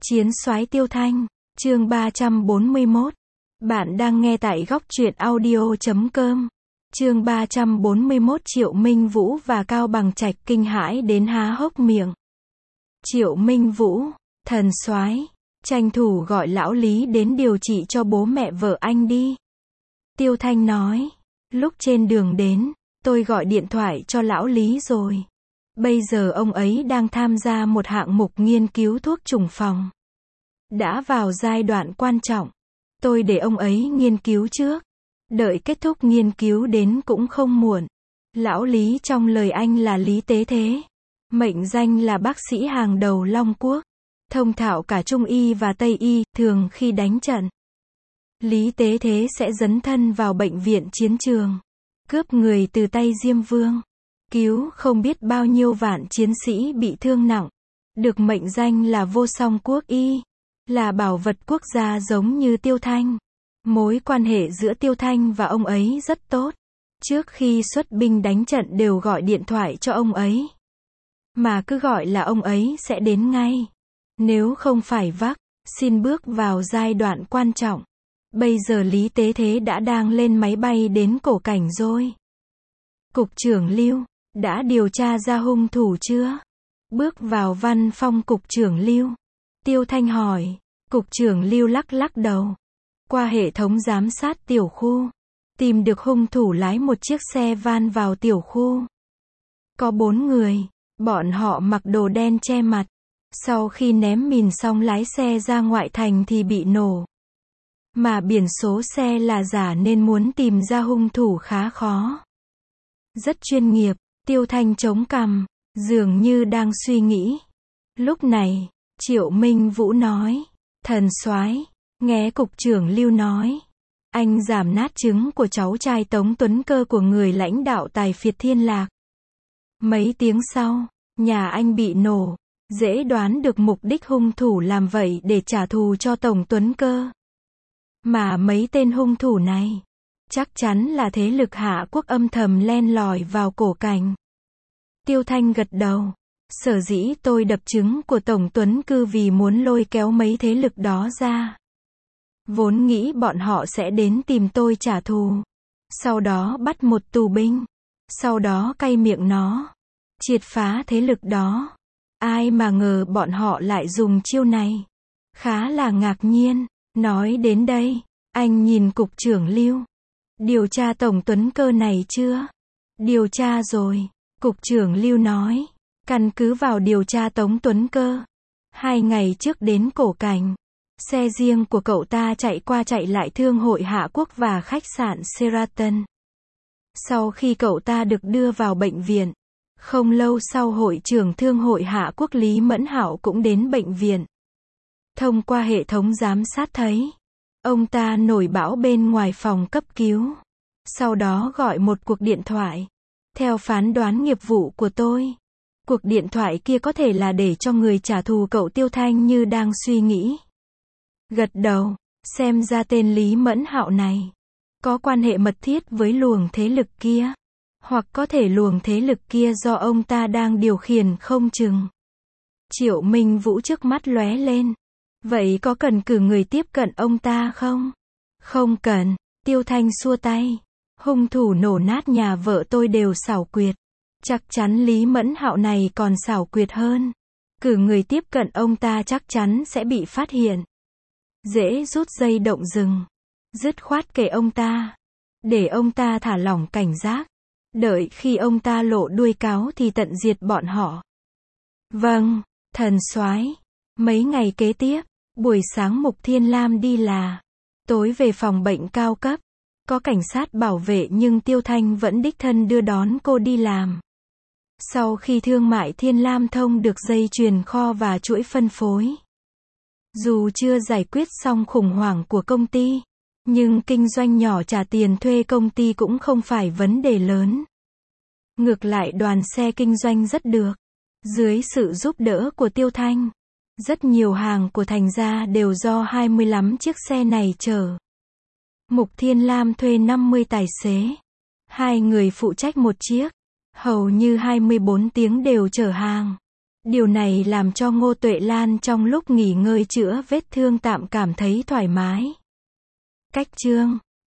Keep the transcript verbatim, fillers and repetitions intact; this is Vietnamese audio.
Chiến soái Tiêu Thanh, chương ba trăm bốn mươi mốt. Bạn đang nghe tại góc truyện audio chấm com. Chương ba trăm bốn mươi mốt. Triệu Minh Vũ và Cao Bằng Trạch kinh hãi đến há hốc miệng. Triệu Minh Vũ, thần soái, tranh thủ gọi lão Lý đến điều trị cho bố mẹ vợ anh đi. Tiêu Thanh nói, lúc trên đường đến, tôi gọi điện thoại cho lão Lý rồi. Bây giờ ông ấy đang tham gia một hạng mục nghiên cứu thuốc trùng phòng. Đã vào giai đoạn quan trọng. Tôi để ông ấy nghiên cứu trước. Đợi kết thúc nghiên cứu đến cũng không muộn. Lão Lý trong lời anh là Lý Tế Thế. Mệnh danh là bác sĩ hàng đầu Long Quốc. Thông thạo cả Trung Y và Tây Y, thường khi đánh trận. Lý Tế Thế sẽ dấn thân vào bệnh viện chiến trường. Cướp người từ tay Diêm Vương. Cứu không biết bao nhiêu vạn chiến sĩ bị thương nặng. Được mệnh danh là vô song quốc y. Là bảo vật quốc gia giống như Tiêu Thanh. Mối quan hệ giữa Tiêu Thanh và ông ấy rất tốt. Trước khi xuất binh đánh trận đều gọi điện thoại cho ông ấy. Mà cứ gọi là ông ấy sẽ đến ngay. Nếu không phải vác, xin bước vào giai đoạn quan trọng. Bây giờ Lý Tế Thế đã đang lên máy bay đến Cổ Cảnh rồi. Cục trưởng Lưu, đã điều tra ra hung thủ chưa? Bước vào văn phòng Cục trưởng Lưu. Tiêu Thanh hỏi. Cục trưởng Lưu lắc lắc đầu. Qua hệ thống giám sát tiểu khu, tìm được hung thủ lái một chiếc xe van vào tiểu khu. Có bốn người, bọn họ mặc đồ đen che mặt. Sau khi ném mìn xong lái xe ra ngoại thành thì bị nổ. Mà biển số xe là giả nên muốn tìm ra hung thủ khá khó. Rất chuyên nghiệp, Tiêu Thanh chống cằm, dường như đang suy nghĩ. Lúc này, Triệu Minh Vũ nói, thần soái, nghe cục trưởng Lưu nói, anh giảm nát trứng của cháu trai Tống Tuấn Cơ của người lãnh đạo tài phiệt Thiên Lạc. Mấy tiếng sau, nhà anh bị nổ, dễ đoán được mục đích hung thủ làm vậy để trả thù cho Tổng Tuấn Cơ. Mà mấy tên hung thủ này, chắc chắn là thế lực Hạ Quốc âm thầm len lỏi vào Cổ Cảnh. Tiêu Thanh gật đầu. Sở dĩ tôi đập trứng của Tổng Tuấn Cư vì muốn lôi kéo mấy thế lực đó ra. Vốn nghĩ bọn họ sẽ đến tìm tôi trả thù. Sau đó bắt một tù binh. Sau đó cay miệng nó. Triệt phá thế lực đó. Ai mà ngờ bọn họ lại dùng chiêu này. Khá là ngạc nhiên. Nói đến đây, anh nhìn cục trưởng Lưu. Điều tra Tổng Tuấn Cơ này chưa? Điều tra rồi. Cục trưởng Lưu nói. Căn cứ vào điều tra Tống Tuấn Cơ. Hai ngày trước đến Cổ Cảnh. Xe riêng của cậu ta chạy qua chạy lại thương hội Hạ Quốc và khách sạn Sheraton. Sau khi cậu ta được đưa vào bệnh viện. Không lâu sau hội trưởng thương hội Hạ Quốc Lý Mẫn Hạo cũng đến bệnh viện. Thông qua hệ thống giám sát thấy. Ông ta nổi bão bên ngoài phòng cấp cứu. Sau đó gọi một cuộc điện thoại. Theo phán đoán nghiệp vụ của tôi. Cuộc điện thoại kia có thể là để cho người trả thù cậu Tiêu Thanh như đang suy nghĩ. Gật đầu, xem ra tên Lý Mẫn Hạo này có quan hệ mật thiết với luồng thế lực kia. Hoặc có thể luồng thế lực kia do ông ta đang điều khiển không chừng. Triệu Minh Vũ trước mắt lóe lên. Vậy có cần cử người tiếp cận ông ta không? Không cần, Tiêu Thanh xua tay. Hung thủ nổ nát nhà vợ tôi đều xảo quyệt. Chắc chắn Lý Mẫn Hạo này còn xảo quyệt hơn. Cử người tiếp cận ông ta chắc chắn sẽ bị phát hiện. Dễ rút dây động rừng. Dứt khoát kể ông ta. Để ông ta thả lỏng cảnh giác. Đợi khi ông ta lộ đuôi cáo thì tận diệt bọn họ. Vâng, thần soái. Mấy ngày kế tiếp, buổi sáng Mục Thiên Lam đi là. Tối về phòng bệnh cao cấp. Có cảnh sát bảo vệ nhưng Tiêu Thanh vẫn đích thân đưa đón cô đi làm. Sau khi thương mại Thiên Lam thông được dây chuyền kho và chuỗi phân phối. Dù chưa giải quyết xong khủng hoảng của công ty, nhưng kinh doanh nhỏ trả tiền thuê công ty cũng không phải vấn đề lớn. Ngược lại đoàn xe kinh doanh rất được. Dưới sự giúp đỡ của Tiêu Thanh, rất nhiều hàng của Thành gia đều do hai mươi lăm chiếc xe này chở. Mục Thiên Lam thuê năm mươi tài xế. Hai người phụ trách một chiếc. Hầu như hai mươi bốn tiếng đều chở hàng. Điều này làm cho Ngô Tuệ Lan trong lúc nghỉ ngơi chữa vết thương tạm cảm thấy thoải mái. Cách chương